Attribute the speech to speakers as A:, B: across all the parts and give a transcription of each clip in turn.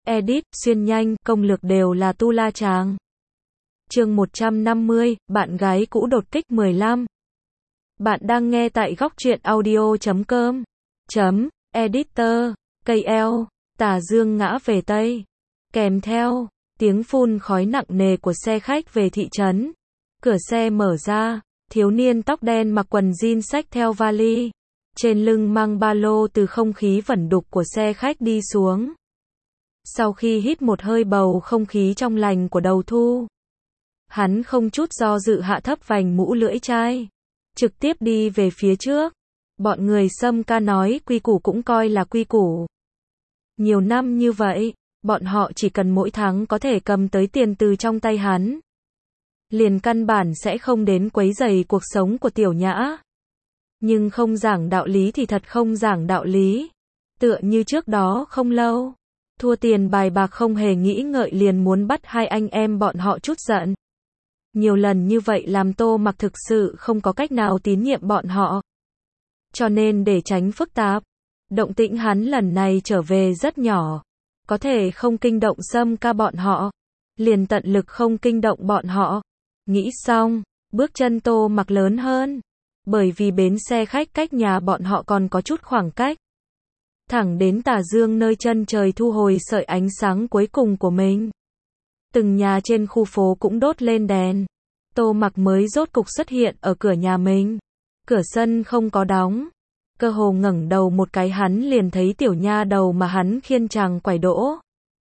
A: edit, xuyên nhanh, công lược đều là tu la chàng. Chương 150, bạn gái cũ đột kích 15. Bạn đang nghe tại góc truyện audio.com. Editor, KL, tà dương ngã về Tây. Kèm theo, tiếng phun khói nặng nề của xe khách về thị trấn. Cửa xe mở ra, thiếu niên tóc đen mặc quần jean xách theo vali. Trên lưng mang ba lô từ không khí vẩn đục của xe khách đi xuống. Sau khi hít một hơi bầu không khí trong lành của đầu thu, hắn không chút do dự hạ thấp vành mũ lưỡi chai, trực tiếp đi về phía trước. Bọn người Sâm Ca nói quy củ cũng coi là quy củ. Nhiều năm như vậy, bọn họ chỉ cần mỗi tháng có thể cầm tới tiền từ trong tay hắn, liền căn bản sẽ không đến quấy rầy cuộc sống của Tiểu Nhã. Nhưng không giảng đạo lý thì thật không giảng đạo lý. Tựa như trước đó không lâu, thua tiền bài bạc không hề nghĩ ngợi liền muốn bắt hai anh em bọn họ trút giận. Nhiều lần như vậy làm Tô Mặc thực sự không có cách nào tín nhiệm bọn họ. Cho nên để tránh phức tạp, động tĩnh hắn lần này trở về rất nhỏ, có thể không kinh động Sâm Ca bọn họ, liền tận lực không kinh động bọn họ. Nghĩ xong, bước chân Tô Mặc lớn hơn, bởi vì bến xe khách cách nhà bọn họ còn có chút khoảng cách. Thẳng đến tà dương nơi chân trời thu hồi sợi ánh sáng cuối cùng của mình. Từng nhà trên khu phố cũng đốt lên đèn. Tô Mặc mới rốt cục xuất hiện ở cửa nhà mình. Cửa sân không có đóng. Cơ hồ ngẩng đầu một cái hắn liền thấy tiểu nha đầu mà hắn khiêng chàng quải đỗ.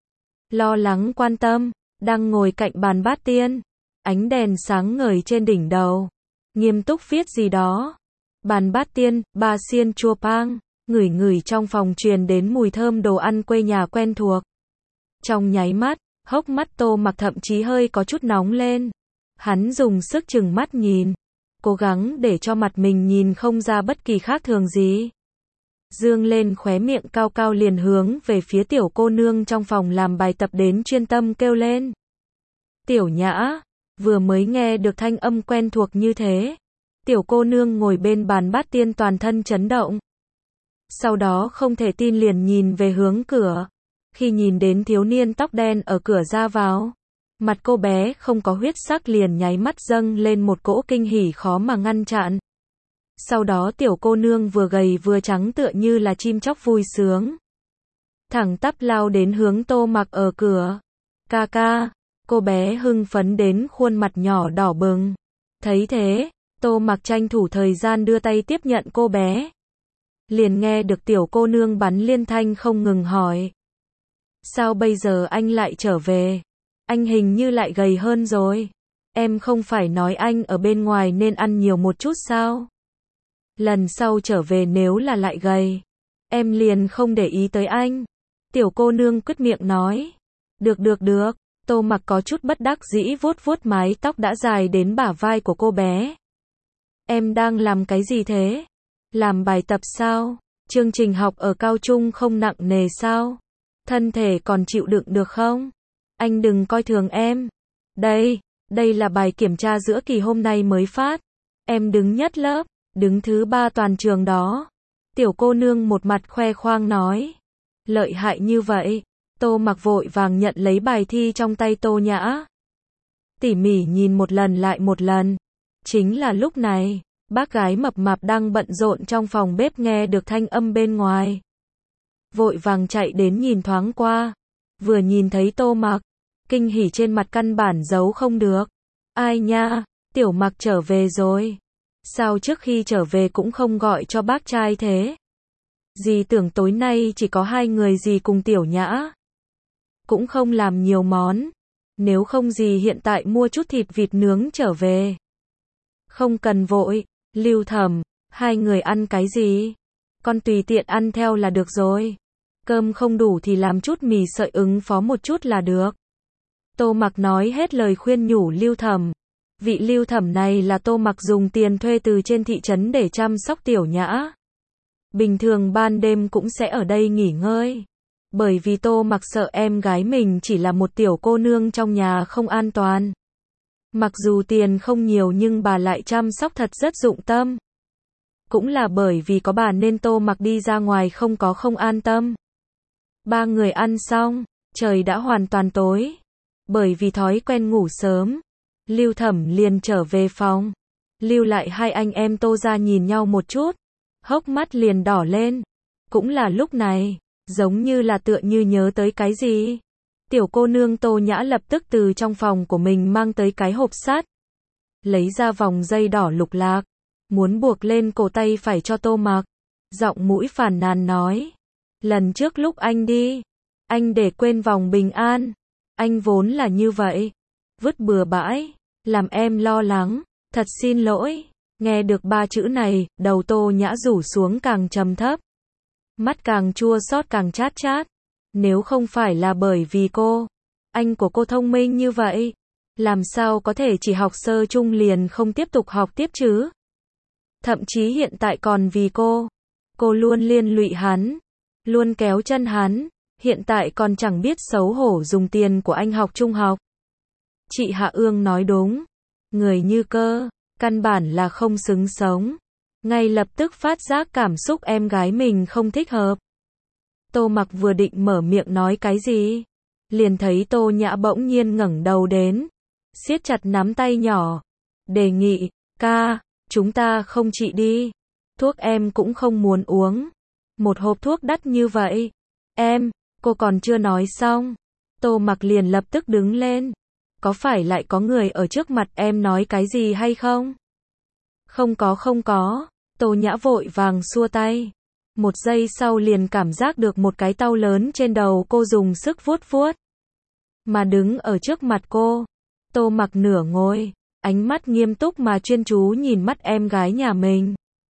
A: Lo lắng quan tâm, đang ngồi cạnh bàn bát tiên. Ánh đèn sáng ngời trên đỉnh đầu. Nghiêm túc viết gì đó. Bàn bát tiên, ba xiên chua pang. Ngửi ngửi trong phòng truyền đến mùi thơm đồ ăn quê nhà quen thuộc. Trong nháy mắt, hốc mắt Tô Mặc thậm chí hơi có chút nóng lên. Hắn dùng sức chừng mắt nhìn, cố gắng để cho mặt mình nhìn không ra bất kỳ khác thường gì. Dương lên khóe miệng cao cao liền hướng về phía tiểu cô nương trong phòng làm bài tập đến chuyên tâm kêu lên. Tiểu Nhã, vừa mới nghe được thanh âm quen thuộc như thế. Tiểu cô nương ngồi bên bàn bát tiên toàn thân chấn động. Sau đó không thể tin liền nhìn về hướng cửa. Khi nhìn đến thiếu niên tóc đen ở cửa ra vào, mặt cô bé không có huyết sắc liền nháy mắt dâng lên một cỗ kinh hỉ khó mà ngăn chặn. Sau đó tiểu cô nương vừa gầy vừa trắng tựa như là chim chóc vui sướng. Thẳng tắp lao đến hướng Tô Mặc ở cửa. Ca ca, cô bé hưng phấn đến khuôn mặt nhỏ đỏ bừng. Thấy thế, Tô Mặc tranh thủ thời gian đưa tay tiếp nhận cô bé. Liền nghe được tiểu cô nương bắn liên thanh không ngừng hỏi. Sao bây giờ anh lại trở về? Anh hình như lại gầy hơn rồi. Em không phải nói anh ở bên ngoài nên ăn nhiều một chút sao? Lần sau trở về nếu là lại gầy, em liền không để ý tới anh. Tiểu cô nương quyết miệng nói. Được. Tô Mặc có chút bất đắc dĩ vuốt vuốt mái tóc đã dài đến bả vai của cô bé. Em đang làm cái gì thế? Làm bài tập sao? Chương trình học ở cao trung không nặng nề sao? Thân thể còn chịu đựng được không? Anh đừng coi thường em. Đây là bài kiểm tra giữa kỳ hôm nay mới phát. Em đứng nhất lớp, đứng thứ 3 toàn trường đó. Tiểu cô nương một mặt khoe khoang nói. Lợi hại như vậy. Tô Mặc vội vàng nhận lấy bài thi trong tay Tô Nhã. Tỉ mỉ nhìn một lần lại một lần. Chính là lúc này, bác gái mập mạp đang bận rộn trong phòng bếp nghe được thanh âm bên ngoài. Vội vàng chạy đến nhìn thoáng qua. Vừa nhìn thấy Tô Mặc, kinh hỉ trên mặt căn bản giấu không được. Ai nha, Tiểu Mặc trở về rồi. Sao trước khi trở về cũng không gọi cho bác trai thế? Dì tưởng tối nay chỉ có hai người dì cùng Tiểu Nhã. Cũng không làm nhiều món. Nếu không dì hiện tại mua chút thịt vịt nướng trở về. Không cần vội, Lưu Thẩm, hai người ăn cái gì? Con tùy tiện ăn theo là được rồi. Cơm không đủ thì làm chút mì sợi ứng phó một chút là được. Tô Mặc nói hết lời khuyên nhủ Lưu Thẩm. Vị Lưu Thẩm này là Tô Mặc dùng tiền thuê từ trên thị trấn để chăm sóc Tiểu Nhã. Bình thường ban đêm cũng sẽ ở đây nghỉ ngơi. Bởi vì Tô Mặc sợ em gái mình chỉ là một tiểu cô nương trong nhà không an toàn. Mặc dù tiền không nhiều nhưng bà lại chăm sóc thật rất dụng tâm. Cũng là bởi vì có bà nên Tô Mặc đi ra ngoài không an tâm. Ba người ăn xong, Trời đã hoàn toàn tối. Bởi vì thói quen ngủ sớm, Lưu Thẩm liền trở về phòng. Lưu lại hai anh em Tô ra nhìn nhau một chút, hốc mắt liền đỏ lên. Cũng là lúc này, giống như là tựa như nhớ tới cái gì. Tiểu cô nương Tô Nhã lập tức từ trong phòng của mình mang tới cái hộp sắt, lấy ra vòng dây đỏ lục lạc, muốn buộc lên cổ tay phải cho Tô Mặc. Giọng mũi phàn nàn nói, lần trước lúc anh đi, anh để quên vòng bình an. Anh vốn là như vậy, vứt bừa bãi, làm em lo lắng, thật xin lỗi. Nghe được ba chữ này, đầu Tô Nhã rủ xuống càng trầm thấp, mắt càng chua xót càng chát chát. Nếu không phải là bởi vì cô, anh của cô thông minh như vậy, làm sao có thể chỉ học sơ trung liền không tiếp tục học tiếp chứ? Thậm chí hiện tại còn vì cô luôn liên lụy hắn, luôn kéo chân hắn, hiện tại còn chẳng biết xấu hổ dùng tiền của anh học trung học. Chị Hạ Ương nói đúng, người như cơ, căn bản là không xứng sống. Ngay lập tức phát giác cảm xúc em gái mình không thích hợp. Tô Mặc vừa định mở miệng nói cái gì, liền thấy Tô Nhã bỗng nhiên ngẩng đầu đến, siết chặt nắm tay nhỏ, đề nghị, ca, chúng ta không trị đi, thuốc em cũng không muốn uống, một hộp thuốc đắt như vậy, cô còn chưa nói xong, Tô Mặc liền lập tức đứng lên, có phải lại có người ở trước mặt em nói cái gì hay không? Không có, Tô Nhã vội vàng xua tay. Một giây sau liền cảm giác được một cái tau lớn trên đầu cô dùng sức vuốt vuốt. Mà đứng ở trước mặt cô, Tô Mặc nửa ngồi, ánh mắt nghiêm túc mà chuyên chú nhìn mắt em gái nhà mình.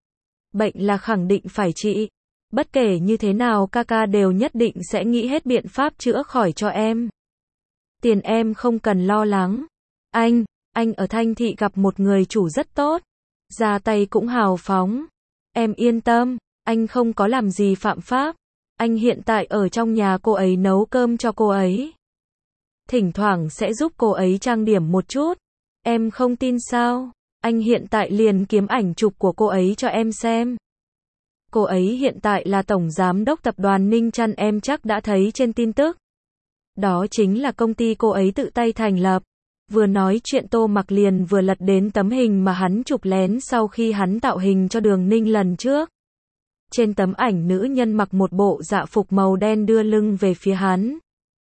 A: Bệnh là khẳng định phải trị. Bất kể như thế nào ca đều nhất định sẽ nghĩ hết biện pháp chữa khỏi cho em. Tiền em không cần lo lắng. Anh ở Thanh Thị gặp một người chủ rất tốt. Ra tay cũng hào phóng. Em yên tâm. Anh không có làm gì phạm pháp. Anh hiện tại ở trong nhà cô ấy nấu cơm cho cô ấy. Thỉnh thoảng sẽ giúp cô ấy trang điểm một chút. Em không tin sao? Anh hiện tại liền kiếm ảnh chụp của cô ấy cho em xem. Cô ấy hiện tại là tổng giám đốc tập đoàn Ninh Trăn, em chắc đã thấy trên tin tức. Đó chính là công ty cô ấy tự tay thành lập. Vừa nói chuyện Tô Mặc liền vừa lật đến tấm hình mà hắn chụp lén sau khi hắn tạo hình cho Đường Ninh lần trước. Trên tấm ảnh nữ nhân mặc một bộ dạ phục màu đen đưa lưng về phía hắn.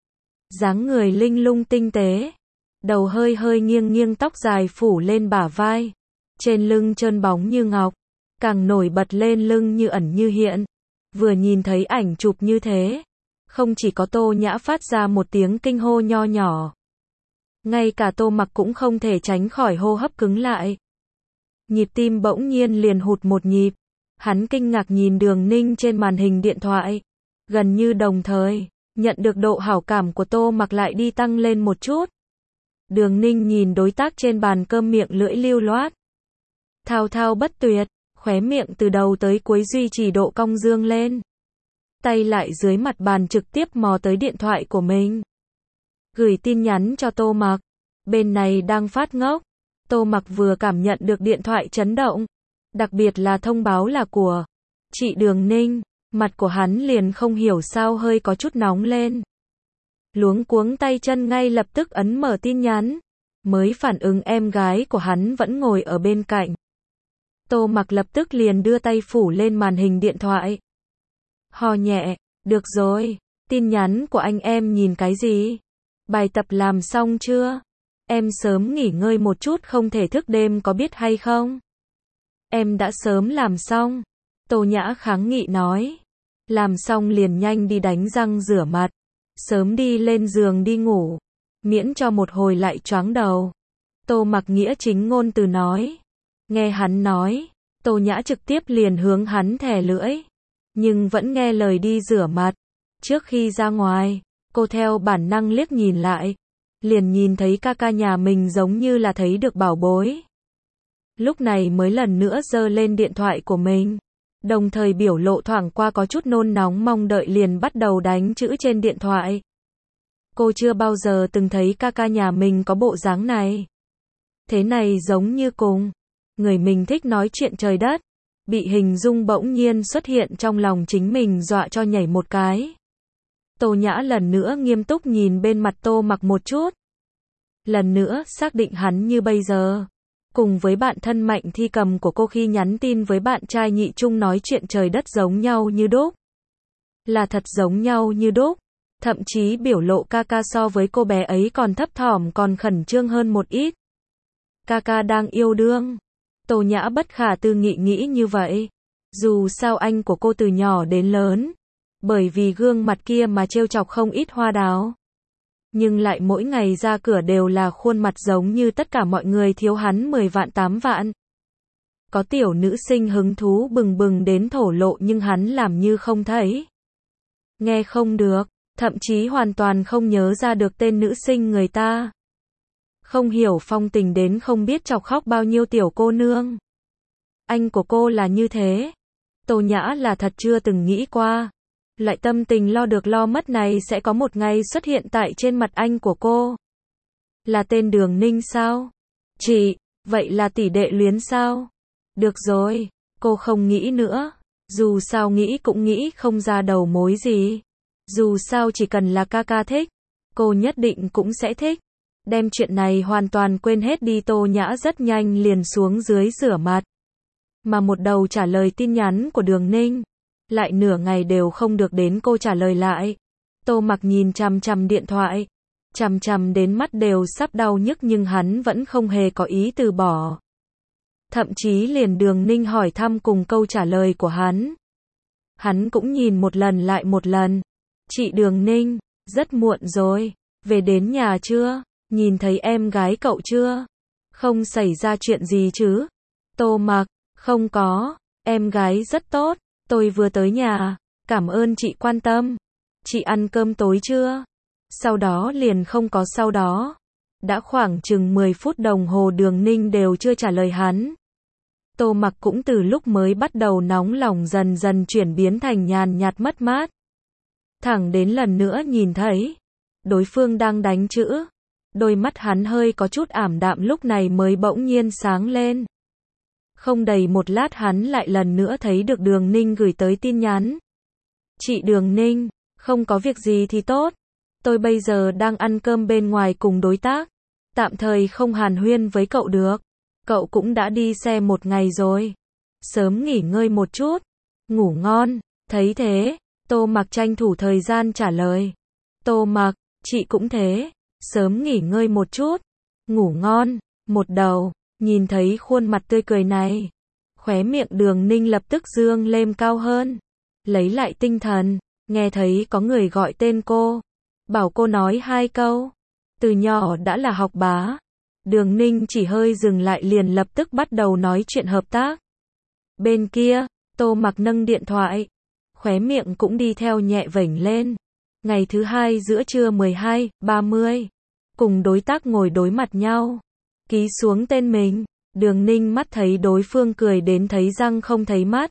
A: Dáng người linh lung tinh tế. Đầu hơi hơi nghiêng tóc dài phủ lên bả vai. Trên lưng trơn bóng như ngọc. Càng nổi bật lên lưng như ẩn như hiện. Vừa nhìn thấy ảnh chụp như thế, không chỉ có Tô Nhã phát ra một tiếng kinh hô nho nhỏ. Ngay cả Tô Mặc cũng không thể tránh khỏi hô hấp cứng lại. Nhịp tim bỗng nhiên liền hụt một nhịp. Hắn kinh ngạc nhìn Đường Ninh trên màn hình điện thoại. Gần như đồng thời, nhận được độ hảo cảm của Tô Mặc lại đi tăng lên một chút. Đường Ninh nhìn đối tác trên bàn cơm miệng lưỡi lưu loát. Thao thao bất tuyệt, khóe miệng từ đầu tới cuối duy trì độ cong dương lên. Tay lại dưới mặt bàn trực tiếp mò tới điện thoại của mình. Gửi tin nhắn cho Tô Mặc. Bên này đang phát ngốc. Tô Mặc vừa cảm nhận được điện thoại chấn động. Đặc biệt là thông báo là của chị Đường Ninh. Mặt của hắn liền không hiểu sao hơi có chút nóng lên. Luống cuống tay chân ngay lập tức ấn mở tin nhắn. Mới phản ứng em gái của hắn vẫn ngồi ở bên cạnh. Tô Mặc lập tức liền đưa tay phủ lên màn hình điện thoại. Hò nhẹ, được rồi, tin nhắn của anh em nhìn cái gì? Bài tập làm xong chưa? Em sớm nghỉ ngơi một chút không thể thức đêm có biết hay không? Em đã sớm làm xong. Tô Nhã kháng nghị nói. Làm xong liền nhanh đi đánh răng rửa mặt. Sớm đi lên giường đi ngủ. Miễn cho một hồi lại choáng đầu. Tô Mặc nghĩa chính ngôn từ nói. Nghe hắn nói, Tô Nhã trực tiếp liền hướng hắn thè lưỡi. Nhưng vẫn nghe lời đi rửa mặt. Trước khi ra ngoài, cô theo bản năng liếc nhìn lại. Liền nhìn thấy ca nhà mình giống như là thấy được bảo bối. Lúc này mới lần nữa giơ lên điện thoại của mình. Đồng thời biểu lộ thoảng qua có chút nôn nóng mong đợi liền bắt đầu đánh chữ trên điện thoại. Cô chưa bao giờ từng thấy ca nhà mình có bộ dáng này. Thế này giống như cùng người mình thích nói chuyện trời đất. Bị hình dung bỗng nhiên xuất hiện trong lòng chính mình dọa cho nhảy một cái. Tô Nhã lần nữa nghiêm túc nhìn bên mặt Tô Mặc một chút. Lần nữa xác định hắn như bây giờ. Cùng với bạn thân Mạnh Thi Cầm của cô khi nhắn tin với bạn trai Nhị Trung nói chuyện trời đất giống nhau như đúc. Là thật giống nhau như đúc. Thậm chí biểu lộ ca ca so với cô bé ấy còn thấp thỏm còn khẩn trương hơn một ít. Ca ca đang yêu đương. Tô Nhã bất khả tư nghị nghĩ như vậy. Dù sao anh của cô từ nhỏ đến lớn. Bởi vì gương mặt kia mà trêu chọc không ít hoa đào. Nhưng lại mỗi ngày ra cửa đều là khuôn mặt giống như tất cả mọi người thiếu hắn 10 vạn 8 vạn. Có tiểu nữ sinh hứng thú bừng bừng đến thổ lộ nhưng hắn làm như không thấy. Nghe không được, thậm chí hoàn toàn không nhớ ra được tên nữ sinh người ta. Không hiểu phong tình đến không biết chọc khóc bao nhiêu tiểu cô nương. Anh của cô là như thế. Tô Nhã là thật chưa từng nghĩ qua. Loại tâm tình lo được lo mất này sẽ có một ngày xuất hiện tại trên mặt anh của cô. Là tên Đường Ninh sao? Chị, vậy là tỷ đệ luyến sao? Được rồi, cô không nghĩ nữa. Dù sao nghĩ cũng nghĩ không ra đầu mối gì. Dù sao chỉ cần là ca ca thích, cô nhất định cũng sẽ thích. Đem chuyện này hoàn toàn quên hết đi. Tô Nhã rất nhanh liền xuống dưới rửa mặt. Mà một đầu trả lời tin nhắn của Đường Ninh. Lại nửa ngày đều không được đến cô trả lời lại. Tô Mặc nhìn chằm chằm điện thoại. Chằm chằm đến mắt đều sắp đau nhức nhưng hắn vẫn không hề có ý từ bỏ. Thậm chí liền Đường Ninh hỏi thăm cùng câu trả lời của hắn. Hắn cũng nhìn một lần lại một lần. Chị Đường Ninh, rất muộn rồi. Về đến nhà chưa? Nhìn thấy em gái cậu chưa? Không xảy ra chuyện gì chứ? Tô Mặc, không có. Em gái rất tốt. Tôi vừa tới nhà. Cảm ơn chị quan tâm. Chị ăn cơm tối chưa? Sau đó liền không có sau đó. Đã khoảng chừng 10 phút đồng hồ Đường Ninh đều chưa trả lời hắn. Tô Mặc cũng từ lúc mới bắt đầu nóng lòng dần dần chuyển biến thành nhàn nhạt mất mát. Thẳng đến lần nữa nhìn thấy đối phương đang đánh chữ. Đôi mắt hắn hơi có chút ảm đạm lúc này mới bỗng nhiên sáng lên. Không đầy một lát hắn lại lần nữa thấy được Đường Ninh gửi tới tin nhắn. Chị Đường Ninh, không có việc gì thì tốt. Tôi bây giờ đang ăn cơm bên ngoài cùng đối tác. Tạm thời không hàn huyên với cậu được. Cậu cũng đã đi xe một ngày rồi. Sớm nghỉ ngơi một chút. Ngủ ngon. Thấy thế, Tô Mặc tranh thủ thời gian trả lời. Tô Mặc, chị cũng thế. Sớm nghỉ ngơi một chút. Ngủ ngon. Một đầu, nhìn thấy khuôn mặt tươi cười này. Khóe miệng Đường Ninh lập tức dương lên cao hơn. Lấy lại tinh thần, nghe thấy có người gọi tên cô. Bảo cô nói 2 câu. Từ nhỏ đã là học bá. Đường Ninh chỉ hơi dừng lại liền lập tức bắt đầu nói chuyện hợp tác. Bên kia, Tô Mặc nâng điện thoại. Khóe miệng cũng đi theo nhẹ vểnh lên. Ngày thứ 2 giữa trưa 12:30. Cùng đối tác ngồi đối mặt nhau. Ký xuống tên mình. Đường Ninh mắt thấy đối phương cười đến thấy răng không thấy mắt.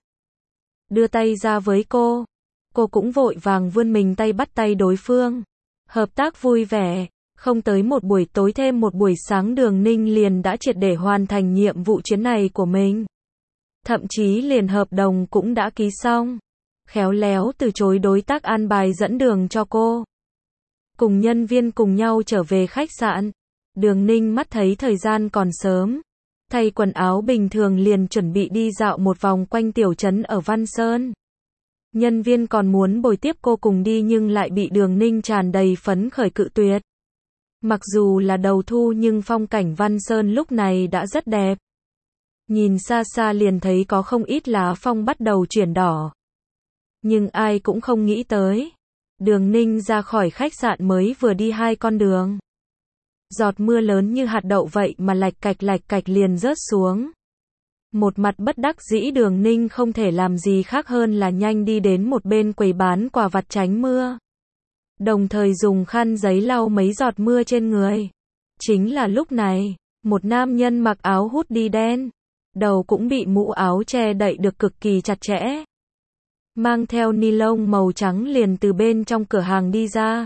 A: Đưa tay ra với cô. Cô cũng vội vàng vươn mình tay bắt tay đối phương. Hợp tác vui vẻ. Không tới một buổi tối thêm một buổi sáng Đường Ninh liền đã triệt để hoàn thành nhiệm vụ chuyến này của mình. Thậm chí liền hợp đồng cũng đã ký xong. Khéo léo từ chối đối tác an bài dẫn đường cho cô. Cùng nhân viên cùng nhau trở về khách sạn. Đường Ninh mắt thấy thời gian còn sớm. Thay quần áo bình thường liền chuẩn bị đi dạo một vòng quanh tiểu trấn ở Văn Sơn. Nhân viên còn muốn bồi tiếp cô cùng đi nhưng lại bị Đường Ninh tràn đầy phấn khởi cự tuyệt. Mặc dù là đầu thu nhưng phong cảnh Văn Sơn lúc này đã rất đẹp. Nhìn xa xa liền thấy có không ít lá phong bắt đầu chuyển đỏ. Nhưng ai cũng không nghĩ tới. Đường Ninh ra khỏi khách sạn mới vừa đi 2 con đường. Giọt mưa lớn như hạt đậu vậy mà lạch cạch liền rớt xuống. Một mặt bất đắc dĩ Đường Ninh không thể làm gì khác hơn là nhanh đi đến một bên quầy bán quà vặt tránh mưa. Đồng thời dùng khăn giấy lau mấy giọt mưa trên người. Chính là lúc này, một nam nhân mặc áo hoodie đen. Đầu cũng bị mũ áo che đậy được cực kỳ chặt chẽ. Mang theo ni lông màu trắng liền từ bên trong cửa hàng đi ra.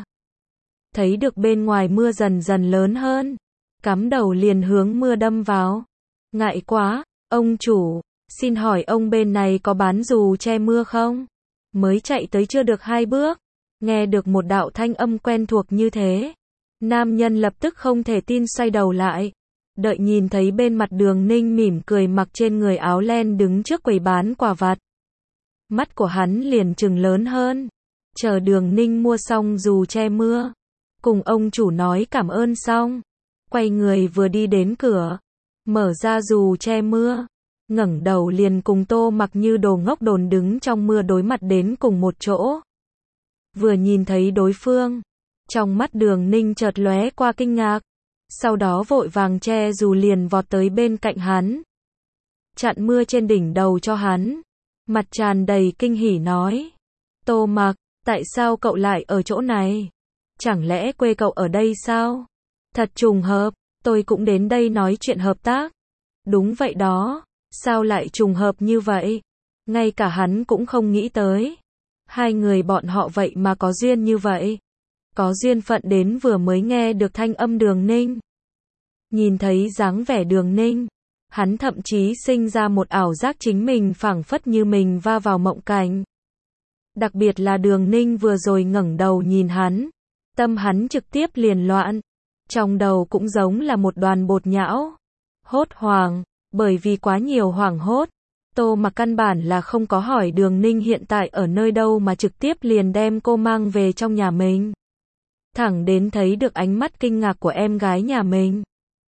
A: Thấy được bên ngoài mưa dần dần lớn hơn. Cắm đầu liền hướng mưa đâm vào. Ngại quá, ông chủ, xin hỏi ông bên này có bán dù che mưa không? Mới chạy tới chưa được 2 bước. Nghe được một đạo thanh âm quen thuộc như thế, nam nhân lập tức không thể tin xoay đầu lại. Đợi nhìn thấy bên mặt Đường Ninh mỉm cười mặc trên người áo len đứng trước quầy bán quà vặt. Mắt của hắn liền trừng lớn hơn. Chờ Đường Ninh mua xong dù che mưa, cùng ông chủ nói cảm ơn xong, quay người vừa đi đến cửa, mở ra dù che mưa, ngẩng đầu liền cùng Tô Mặc như đồ ngốc đồn đứng trong mưa đối mặt đến cùng một chỗ. Vừa nhìn thấy đối phương, trong mắt Đường Ninh chợt lóe qua kinh ngạc, sau đó vội vàng che dù liền vọt tới bên cạnh hắn, chặn mưa trên đỉnh đầu cho hắn, mặt tràn đầy kinh hỉ nói: Tô Mặc, tại sao cậu lại ở chỗ này? Chẳng lẽ quê cậu ở đây sao? Thật trùng hợp, tôi cũng đến đây nói chuyện hợp tác. Đúng vậy đó, sao lại trùng hợp như vậy? Ngay cả hắn cũng không nghĩ tới. Hai người bọn họ vậy mà có duyên như vậy. Có duyên phận đến vừa mới nghe được thanh âm Đường Ninh. Nhìn thấy dáng vẻ Đường Ninh, hắn thậm chí sinh ra một ảo giác chính mình phảng phất như mình va vào mộng cảnh. Đặc biệt là Đường Ninh vừa rồi ngẩng đầu nhìn hắn, tâm hắn trực tiếp liền loạn, trong đầu cũng giống là một đoàn bột nhão. Hốt hoảng, bởi vì quá nhiều hoảng hốt, Tô Mặc căn bản là không có hỏi Đường Ninh hiện tại ở nơi đâu mà trực tiếp liền đem cô mang về trong nhà mình. Thẳng đến thấy được ánh mắt kinh ngạc của em gái nhà mình,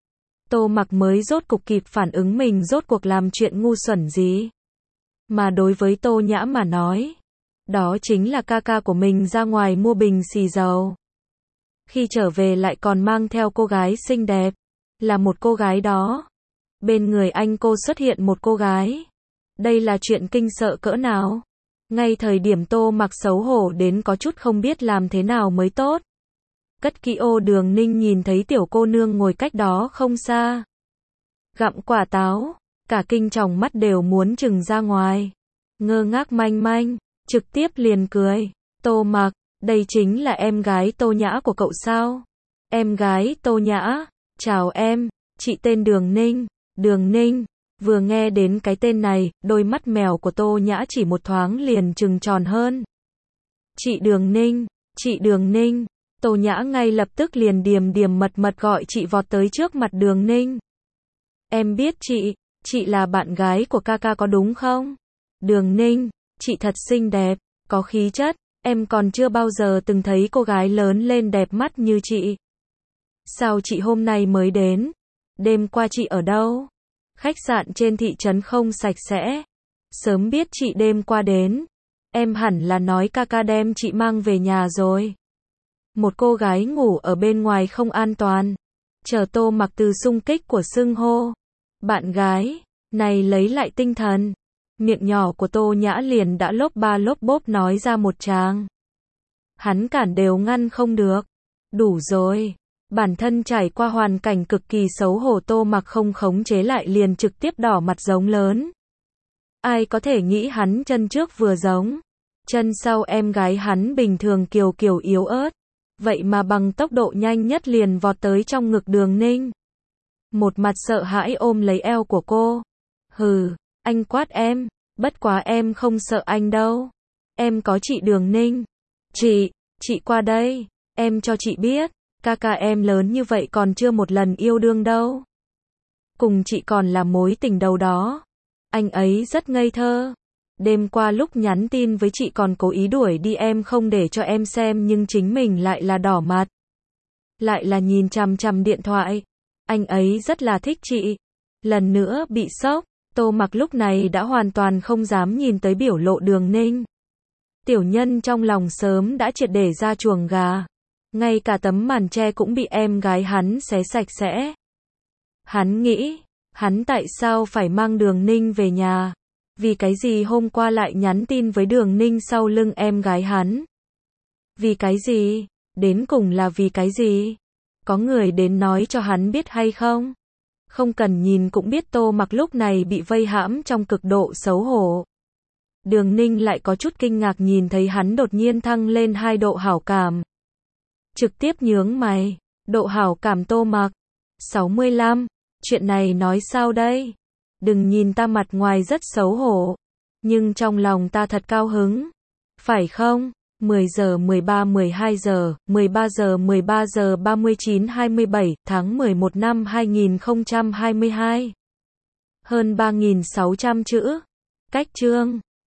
A: Tô Mặc mới rốt cục kịp phản ứng mình rốt cuộc làm chuyện ngu xuẩn gì. Mà đối với Tô Nhã mà nói, đó chính là ca ca của mình ra ngoài mua bình xì dầu. Khi trở về lại còn mang theo cô gái xinh đẹp, là một cô gái đó. Bên người anh cô xuất hiện một cô gái. Đây là chuyện kinh sợ cỡ nào? Ngay thời điểm Tô Mặc xấu hổ đến có chút không biết làm thế nào mới tốt. Cất kỹ ô Đường Ninh nhìn thấy tiểu cô nương ngồi cách đó không xa, gặm quả táo, cả kinh tròng mắt đều muốn trừng ra ngoài. Ngơ ngác manh manh, trực tiếp liền cười. Tô Mặc, đây chính là em gái Tô Nhã của cậu sao? Em gái Tô Nhã, chào em, chị tên Đường Ninh. Đường Ninh, vừa nghe đến cái tên này, đôi mắt mèo của Tô Nhã chỉ một thoáng liền trừng tròn hơn. Chị Đường Ninh, Tô Nhã ngay lập tức liền điềm điềm mật mật gọi chị vọt tới trước mặt Đường Ninh. Em biết chị là bạn gái của ca ca có đúng không? Đường Ninh, chị thật xinh đẹp, có khí chất, em còn chưa bao giờ từng thấy cô gái lớn lên đẹp mắt như chị. Sao chị hôm nay mới đến? Đêm qua chị ở đâu? Khách sạn trên thị trấn không sạch sẽ. Sớm biết chị đêm qua đến, em hẳn là nói ca ca đem chị mang về nhà rồi. Một cô gái ngủ ở bên ngoài không an toàn. Chờ Tô Mặc từ xung kích của xưng hô bạn gái này lấy lại tinh thần, miệng nhỏ của Tô Nhã liền đã lốp ba lốp bốp nói ra một tràng. Hắn cản đều ngăn không được. Đủ rồi. Bản thân trải qua hoàn cảnh cực kỳ xấu hổ, Tô Mặc không khống chế lại liền trực tiếp đỏ mặt giống lớn. Ai có thể nghĩ hắn chân trước vừa giống chân sau em gái hắn bình thường kiều kiều yếu ớt, vậy mà bằng tốc độ nhanh nhất liền vọt tới trong ngực Đường Ninh. Một mặt sợ hãi ôm lấy eo của cô. Hừ, anh quát em, bất quá em không sợ anh đâu. Em có chị Đường Ninh. Chị qua đây, em cho chị biết, ca ca em lớn như vậy còn chưa một lần yêu đương đâu. Cùng chị còn là mối tình đầu đó. Anh ấy rất ngây thơ. Đêm qua lúc nhắn tin với chị còn cố ý đuổi đi em không để cho em xem, nhưng chính mình lại là đỏ mặt. Lại là nhìn chằm chằm điện thoại. Anh ấy rất là thích chị. Lần nữa bị sốc, Tô Mặc lúc này đã hoàn toàn không dám nhìn tới biểu lộ Đường Ninh. Tiểu nhân trong lòng sớm đã triệt để ra chuồng gà. Ngay cả tấm màn che cũng bị em gái hắn xé sạch sẽ. Hắn nghĩ, hắn tại sao phải mang Đường Ninh về nhà? Vì cái gì hôm qua lại nhắn tin với Đường Ninh sau lưng em gái hắn? Vì cái gì? Đến cùng là vì cái gì? Có người đến nói cho hắn biết hay không? Không cần nhìn cũng biết Tô Mặc lúc này bị vây hãm trong cực độ xấu hổ. Đường Ninh lại có chút kinh ngạc nhìn thấy hắn đột nhiên thăng lên 2 độ hảo cảm. Trực tiếp nhướng mày, độ hảo cảm Tô Mặc 65, chuyện này nói sao đây? Đừng nhìn ta mặt ngoài rất xấu hổ, nhưng trong lòng ta thật cao hứng, phải không? 10 giờ 13 12 giờ, 13 giờ 39 27, tháng 11 năm 2022. Hơn 3.600 chữ. Cách chương